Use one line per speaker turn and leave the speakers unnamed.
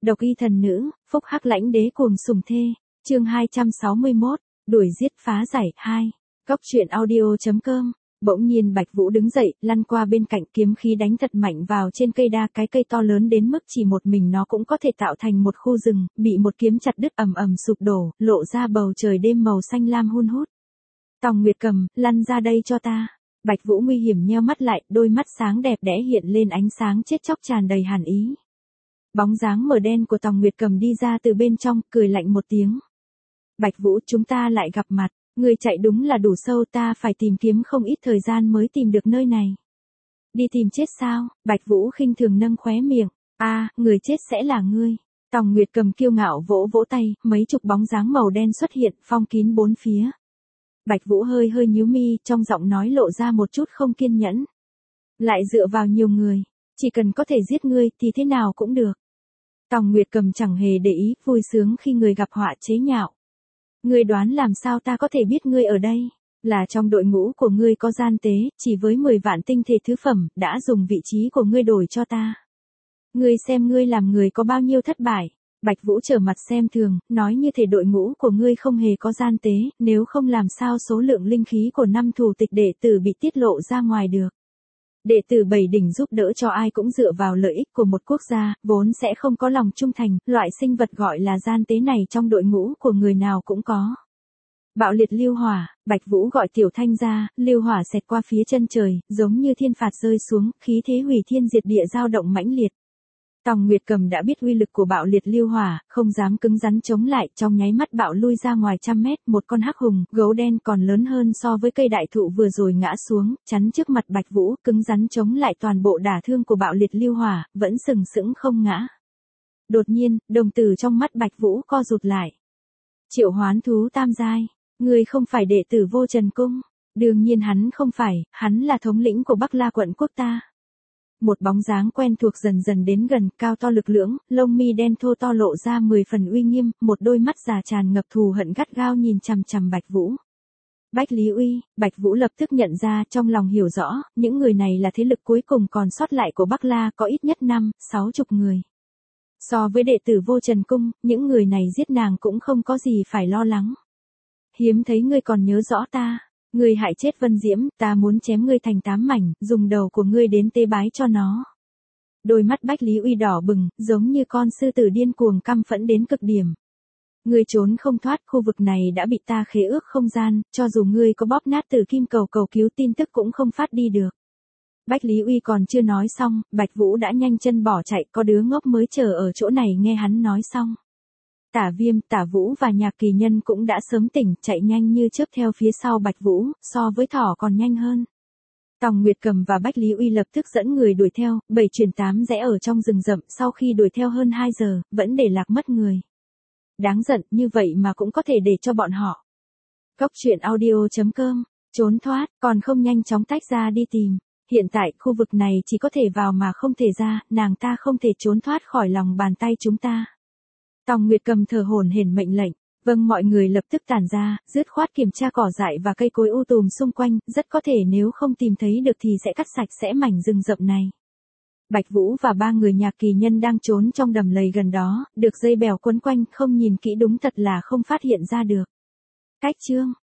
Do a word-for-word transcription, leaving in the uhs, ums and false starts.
Độc y thần nữ, phúc hắc lãnh đế cuồng sủng thê. Chương hai trăm sáu mươi mốt, đuổi giết phá giải hai. Góc truyện audio chấm com. Bỗng nhiên Bạch Vũ đứng dậy, lăn qua bên cạnh, kiếm khí đánh thật mạnh vào trên cây đa, cái cây to lớn đến mức chỉ một mình nó cũng có thể tạo thành một khu rừng, bị một kiếm chặt đứt ầm ầm sụp đổ, lộ ra bầu trời đêm màu xanh lam hun hút. Tòng Nguyệt Cầm, lăn ra đây cho ta. Bạch Vũ nguy hiểm nheo mắt lại, đôi mắt sáng đẹp đẽ hiện lên ánh sáng chết chóc tràn đầy hàn ý. Bóng dáng mờ đen của Tòng Nguyệt Cầm đi ra từ bên trong, cười lạnh một tiếng. Bạch Vũ, chúng ta lại gặp mặt. Người chạy đúng là đủ sâu, ta phải tìm kiếm không ít thời gian mới tìm được nơi này. Đi tìm chết sao? Bạch Vũ khinh thường nâng khóe miệng. A, à, người chết sẽ là ngươi. Tòng Nguyệt Cầm kiêu ngạo vỗ vỗ tay, mấy chục bóng dáng màu đen xuất hiện, phong kín bốn phía. Bạch Vũ hơi hơi nhíu mi, trong giọng nói lộ ra một chút không kiên nhẫn. Lại dựa vào nhiều người, chỉ cần có thể giết ngươi thì thế nào cũng được. Tòng Nguyệt Cầm chẳng hề để ý, vui sướng khi người gặp họa chế nhạo. Ngươi đoán làm sao ta có thể biết ngươi ở đây? Là trong đội ngũ của ngươi có gian tế, chỉ với mười vạn tinh thể thứ phẩm, đã dùng vị trí của ngươi đổi cho ta. Ngươi xem ngươi làm người có bao nhiêu thất bại. Bạch Vũ trở mặt xem thường, nói như thể đội ngũ của ngươi không hề có gian tế, nếu không làm sao số lượng linh khí của năm thủ tịch đệ tử bị tiết lộ ra ngoài được. Đệ tử bảy đỉnh giúp đỡ cho ai cũng dựa vào lợi ích của một quốc gia, vốn sẽ không có lòng trung thành, loại sinh vật gọi là gian tế này trong đội ngũ của người nào cũng có. Bạo liệt lưu hỏa, Bạch Vũ gọi Tiểu Thanh ra, lưu hỏa xẹt qua phía chân trời, giống như thiên phạt rơi xuống, khí thế hủy thiên diệt địa dao động mãnh liệt. Tòng Nguyệt Cầm đã biết uy lực của bạo liệt lưu hỏa, không dám cứng rắn chống lại, trong nháy mắt bạo lui ra ngoài trăm mét, một con hắc hùng, gấu đen còn lớn hơn so với cây đại thụ vừa rồi ngã xuống, chắn trước mặt Bạch Vũ, cứng rắn chống lại toàn bộ đả thương của bạo liệt lưu hỏa, vẫn sừng sững không ngã. Đột nhiên, đồng tử trong mắt Bạch Vũ co rụt lại. Triệu hoán thú tam giai, người không phải đệ tử Vô Trần Cung. Đương nhiên hắn không phải, hắn là thống lĩnh của Bắc La quận quốc ta. Một bóng dáng quen thuộc dần dần đến gần, cao to lực lưỡng, lông mi đen thô to lộ ra mười phần uy nghiêm, một đôi mắt già tràn ngập thù hận gắt gao nhìn chằm chằm Bạch Vũ. Bách Lý Uy, Bạch Vũ lập tức nhận ra, trong lòng hiểu rõ, những người này là thế lực cuối cùng còn sót lại của Bắc La, có ít nhất năm, sáu chục người. So với đệ tử Vô Trần Cung, những người này giết nàng cũng không có gì phải lo lắng. Hiếm thấy ngươi còn nhớ rõ ta. Ngươi hại chết Vân Diễm, ta muốn chém ngươi thành tám mảnh, dùng đầu của ngươi đến tế bái cho nó. Đôi mắt Bách Lý Uy đỏ bừng, giống như con sư tử điên cuồng căm phẫn đến cực điểm. Ngươi trốn không thoát, khu vực này đã bị ta khế ước không gian, cho dù ngươi có bóp nát Tử Kim cầu cầu cứu tin tức cũng không phát đi được. Bách Lý Uy còn chưa nói xong, Bạch Vũ đã nhanh chân bỏ chạy, có đứa ngốc mới chờ ở chỗ này nghe hắn nói xong. Tả Viêm, Tả Vũ và Nhạc Kỳ Nhân cũng đã sớm tỉnh, chạy nhanh như chớp theo phía sau Bạch Vũ, so với thỏ còn nhanh hơn. Tòng Nguyệt Cầm và Bách Lý Uy lập tức dẫn người đuổi theo, bảy chuyển tám rẽ ở trong rừng rậm, sau khi đuổi theo hơn hai giờ, vẫn để lạc mất người. Đáng giận, như vậy mà cũng có thể để cho bọn họ. Góc truyện audio chấm com, trốn thoát, còn không nhanh chóng tách ra đi tìm. Hiện tại, khu vực này chỉ có thể vào mà không thể ra, nàng ta không thể trốn thoát khỏi lòng bàn tay chúng ta. Tòng Nguyệt Cầm thở hổn hển mệnh lệnh, vâng, mọi người lập tức tản ra, dứt khoát kiểm tra cỏ dại và cây cối u tùm xung quanh, rất có thể nếu không tìm thấy được thì sẽ cắt sạch sẽ mảnh rừng rậm này. Bạch Vũ và ba người Nhạc Kỳ Nhân đang trốn trong đầm lầy gần đó, được dây bèo quấn quanh, không nhìn kỹ đúng thật là không phát hiện ra được. Cách chương,